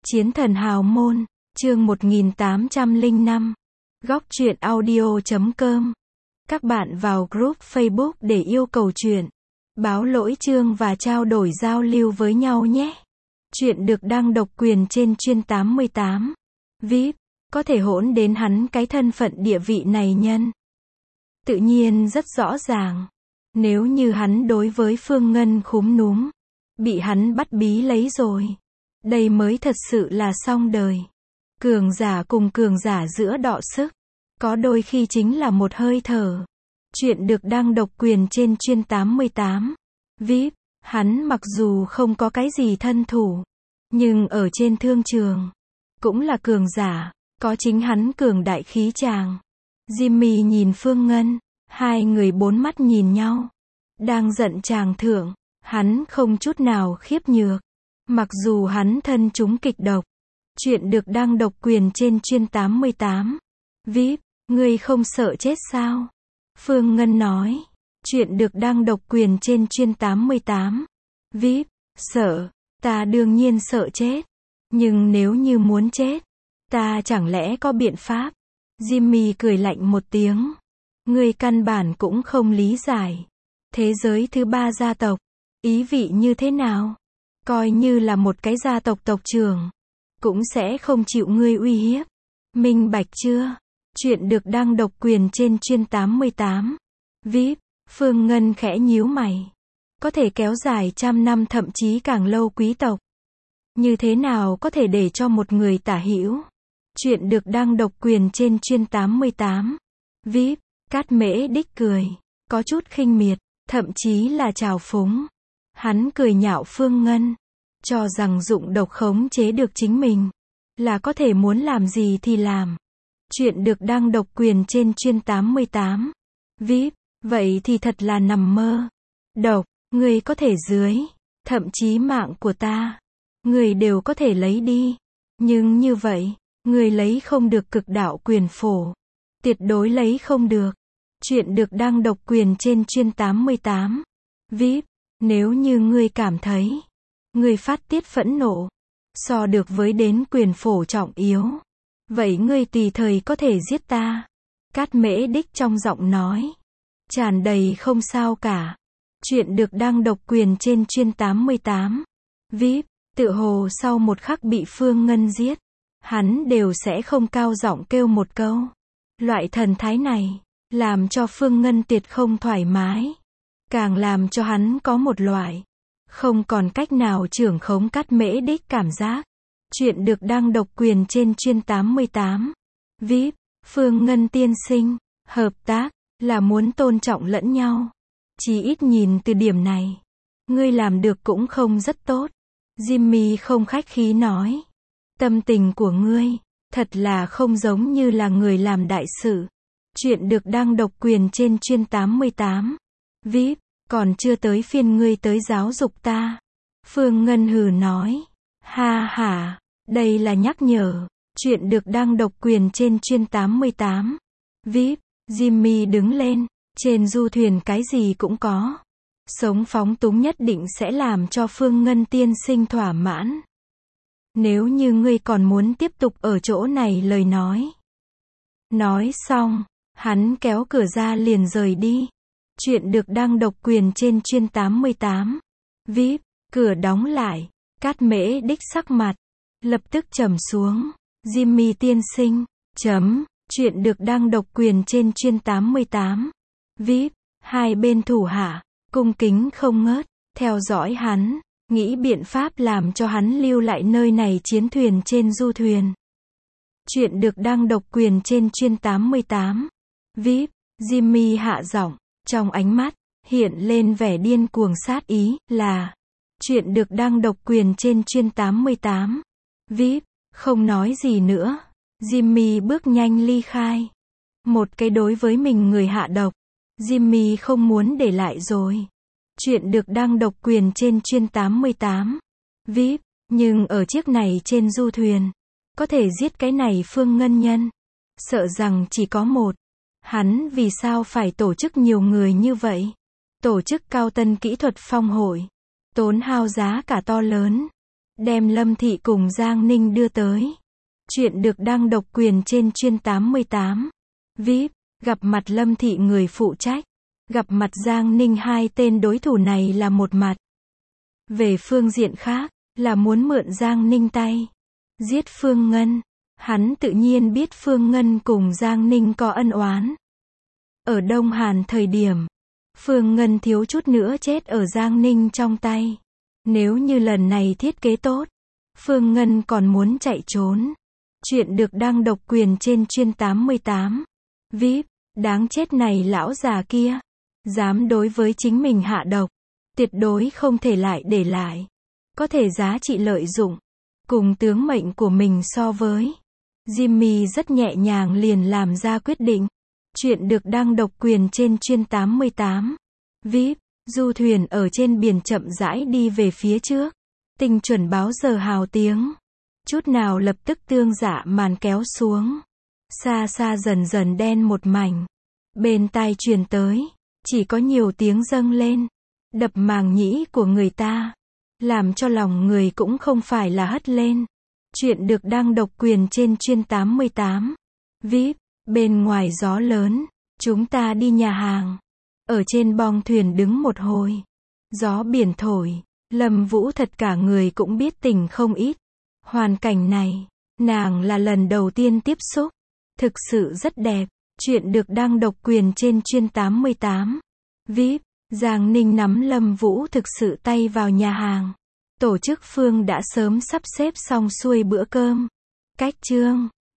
Chiến thần hào môn, chương 1805. Góc truyện audio.com. Các bạn vào group Facebook để yêu cầu truyện, báo lỗi chương và trao đổi giao lưu với nhau nhé. Truyện được đăng độc quyền trên chuyên 88. VIP, có thể hỗn đến hắn cái thân phận địa vị này nhân. Tự nhiên rất rõ ràng. Nếu như hắn đối với Phương Ngân khúm núm, bị hắn bắt bí lấy rồi, đây mới thật sự là xong đời. Cường giả cùng cường giả giữa đọ sức, có đôi khi chính là một hơi thở. Chuyện được đăng độc quyền trên chuyên 88. VIP, hắn mặc dù không có cái gì thân thủ, nhưng ở trên thương trường, cũng là cường giả, có chính hắn cường đại khí tràng. Jimmy nhìn Phương Ngân, hai người bốn mắt nhìn nhau. Đang giận chàng thượng, hắn không chút nào khiếp nhược. Mặc dù hắn thân chúng kịch độc. Chuyện được đăng độc quyền trên chuyên 88. VIP, ngươi không sợ chết sao? Phương Ngân nói. Chuyện được đăng độc quyền trên chuyên 88. VIP, sợ, ta đương nhiên sợ chết. Nhưng nếu như muốn chết, ta chẳng lẽ có biện pháp? Jimmy cười lạnh một tiếng. Ngươi căn bản cũng không lý giải. Thế giới thứ ba gia tộc, ý vị như thế nào? Coi như là một cái gia tộc tộc trưởng, cũng sẽ không chịu ngươi uy hiếp. Minh bạch chưa? Chuyện được đăng độc quyền trên chuyên 88. VIP, Phương Ngân khẽ nhíu mày. Có thể kéo dài trăm năm thậm chí càng lâu quý tộc. Như thế nào có thể để cho một người tả hữu? Chuyện được đăng độc quyền trên chuyên 88. VIP, Cát Mễ Đích cười, có chút khinh miệt, thậm chí là trào phúng. Hắn cười nhạo Phương Ngân, cho rằng dụng độc khống chế được chính mình, là có thể muốn làm gì thì làm. Chuyện được đăng độc quyền trên chuyên 88. VIP, vậy thì thật là nằm mơ. Độc, ngươi có thể dưới, thậm chí mạng của ta, ngươi đều có thể lấy đi. Nhưng như vậy, ngươi lấy không được cực đạo quyền phổ. Tuyệt đối lấy không được. Chuyện được đăng độc quyền trên chuyên 88. VIP, nếu như ngươi cảm thấy, ngươi phát tiết phẫn nộ, so được với đến quyền phổ trọng yếu, vậy ngươi tùy thời có thể giết ta. Cát Mễ Đích trong giọng nói, tràn đầy không sao cả. Chuyện được đăng độc quyền trên chuyên 88. VIP, tựa hồ sau một khắc bị Phương Ngân giết, hắn đều sẽ không cao giọng kêu một câu. Loại thần thái này, làm cho Phương Ngân tuyệt không thoải mái. Càng làm cho hắn có một loại không còn cách nào trưởng khống Cát Mễ Đích cảm giác. Chuyện được đăng độc quyền trên chuyên 88. VIP, Phương Ngân tiên sinh, hợp tác là muốn tôn trọng lẫn nhau. Chỉ ít nhìn từ điểm này, ngươi làm được cũng không rất tốt. Jimmy không khách khí nói. Tâm tình của ngươi, thật là không giống như là người làm đại sự. Chuyện được đăng độc quyền trên chuyên 88. VIP, còn chưa tới phiên ngươi tới giáo dục ta. Phương Ngân hừ nói. Ha ha, đây là nhắc nhở. Chuyện được đăng độc quyền trên chuyên 88. VIP, Jimmy đứng lên. Trên du thuyền cái gì cũng có. Sống phóng túng nhất định sẽ làm cho Phương Ngân tiên sinh thỏa mãn. Nếu như ngươi còn muốn tiếp tục ở chỗ này lời nói. Nói xong, hắn kéo cửa ra liền rời đi. Chuyện được đăng độc quyền trên chuyên 88. VIP, cửa đóng lại. Cát Mễ Đích sắc mặt lập tức trầm xuống. Jimmy tiên sinh, chuyện được đăng độc quyền trên chuyên 88. VIP, hai bên thủ hạ, cung kính không ngớt, theo dõi hắn, nghĩ biện pháp làm cho hắn lưu lại nơi này chiến thuyền trên du thuyền. Chuyện được đăng độc quyền trên chuyên 88. VIP, Jimmy hạ giọng, trong ánh mắt, hiện lên vẻ điên cuồng sát ý, là. Chuyện được đăng độc quyền trên chuyên 88. VIP, không nói gì nữa. Jimmy bước nhanh ly khai. Một cái đối với mình người hạ độc, Jimmy không muốn để lại rồi. Chuyện được đăng độc quyền trên chuyên 88. VIP, nhưng ở chiếc này trên du thuyền, có thể giết cái này Phương Ngân nhân. Sợ rằng chỉ có một. Hắn vì sao phải tổ chức nhiều người như vậy? Tổ chức cao tân kỹ thuật phong hội, tốn hao giá cả to lớn. đem Lâm Thị cùng Giang Ninh đưa tới. Chuyện được đăng độc quyền trên Chuyên 88. VIP, gặp mặt Lâm Thị người phụ trách, gặp mặt Giang Ninh, hai tên đối thủ này là một mặt. Về phương diện khác, là muốn mượn Giang Ninh tay giết Phương Ngân. Hắn tự nhiên biết Phương Ngân cùng Giang Ninh có ân oán. Ở Đông Hàn thời điểm, Phương Ngân thiếu chút nữa chết ở Giang Ninh trong tay. Nếu như lần này thiết kế tốt, Phương Ngân còn muốn chạy trốn. Chuyện được đăng độc quyền trên Chuyên 88. VIP, đáng chết này lão già kia. Dám đối với chính mình hạ độc. Tuyệt đối không thể lại để lại. Có thể giá trị lợi dụng. Cùng tướng mệnh của mình so với. Jimmy rất nhẹ nhàng liền làm ra quyết định. Chuyện được đăng độc quyền trên Chuyên 88. VIP, du thuyền ở trên biển chậm rãi đi về phía trước. Tinh chuẩn báo giờ hào tiếng. Chút nào lập tức tương dạ màn kéo xuống. Xa xa dần dần đen một mảnh. Bên tai truyền tới, chỉ có nhiều tiếng dâng lên. Đập màng nhĩ của người ta. Làm cho lòng người cũng không phải là hất lên. Chuyện được đăng độc quyền trên Chuyên 88. VIP, bên ngoài gió lớn, chúng ta đi nhà hàng. Ở trên bong thuyền đứng một hồi. Gió biển thổi, Lâm Vũ thật cả người cũng biết tình không ít. Hoàn cảnh này, nàng là lần đầu tiên tiếp xúc. Thực sự rất đẹp. Chuyện được đăng độc quyền trên Chuyên 88. VIP, Giang Ninh nắm Lâm Vũ thực sự tay vào nhà hàng. Tổ chức phương đã sớm sắp xếp xong xuôi bữa cơm. Cách chương